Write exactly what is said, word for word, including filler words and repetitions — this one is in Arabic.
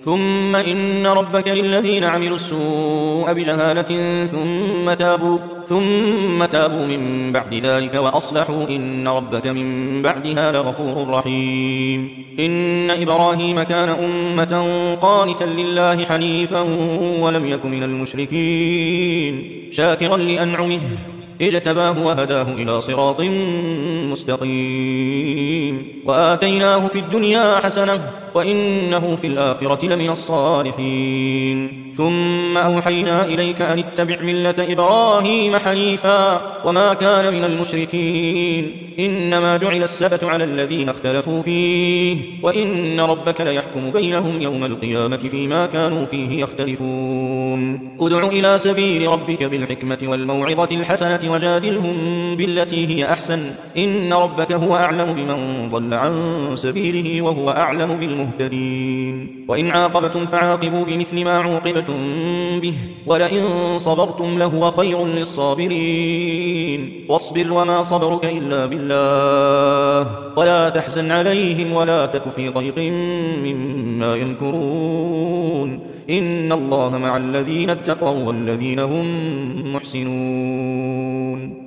ثم إن ربك للذين عملوا السوء بجهالة ثم تابوا, ثم تابوا من بعد ذلك وأصلحوا إن ربك من بعدها لغفور رحيم. إن إبراهيم كان أمة قانتا لله حنيفا ولم يك من المشركين شاكرا لأنعمه اجتباه وهداه إلى صراط مستقيم وآتيناه في الدنيا حسنة وإنه في الآخرة لمن الصالحين. ثم أوحينا إليك أن اتبع ملة إبراهيم حنيفا وما كان من المشركين إنما جعل السبت على الذين اختلفوا فيه وإن ربك ليحكم بينهم يوم القيامة فيما كانوا فيه يختلفون. ادع إلى سبيل ربك بالحكمة والموعظة الحسنة وجادلهم بالتي هي أحسن إن ربك هو أعلم بمن ضل عن سبيله وهو أعلم بالمهتدين. وإن عاقبتم فعاقبوا بمثل ما عوقبتم به ولئن صبرتم لهو خير للصابرين. واصبر وما صبرك إلا بالله ولا تحزن عليهم ولا تك في ضيق مما يمكرون إن الله مع الذين اتقوا والذين هم محسنون.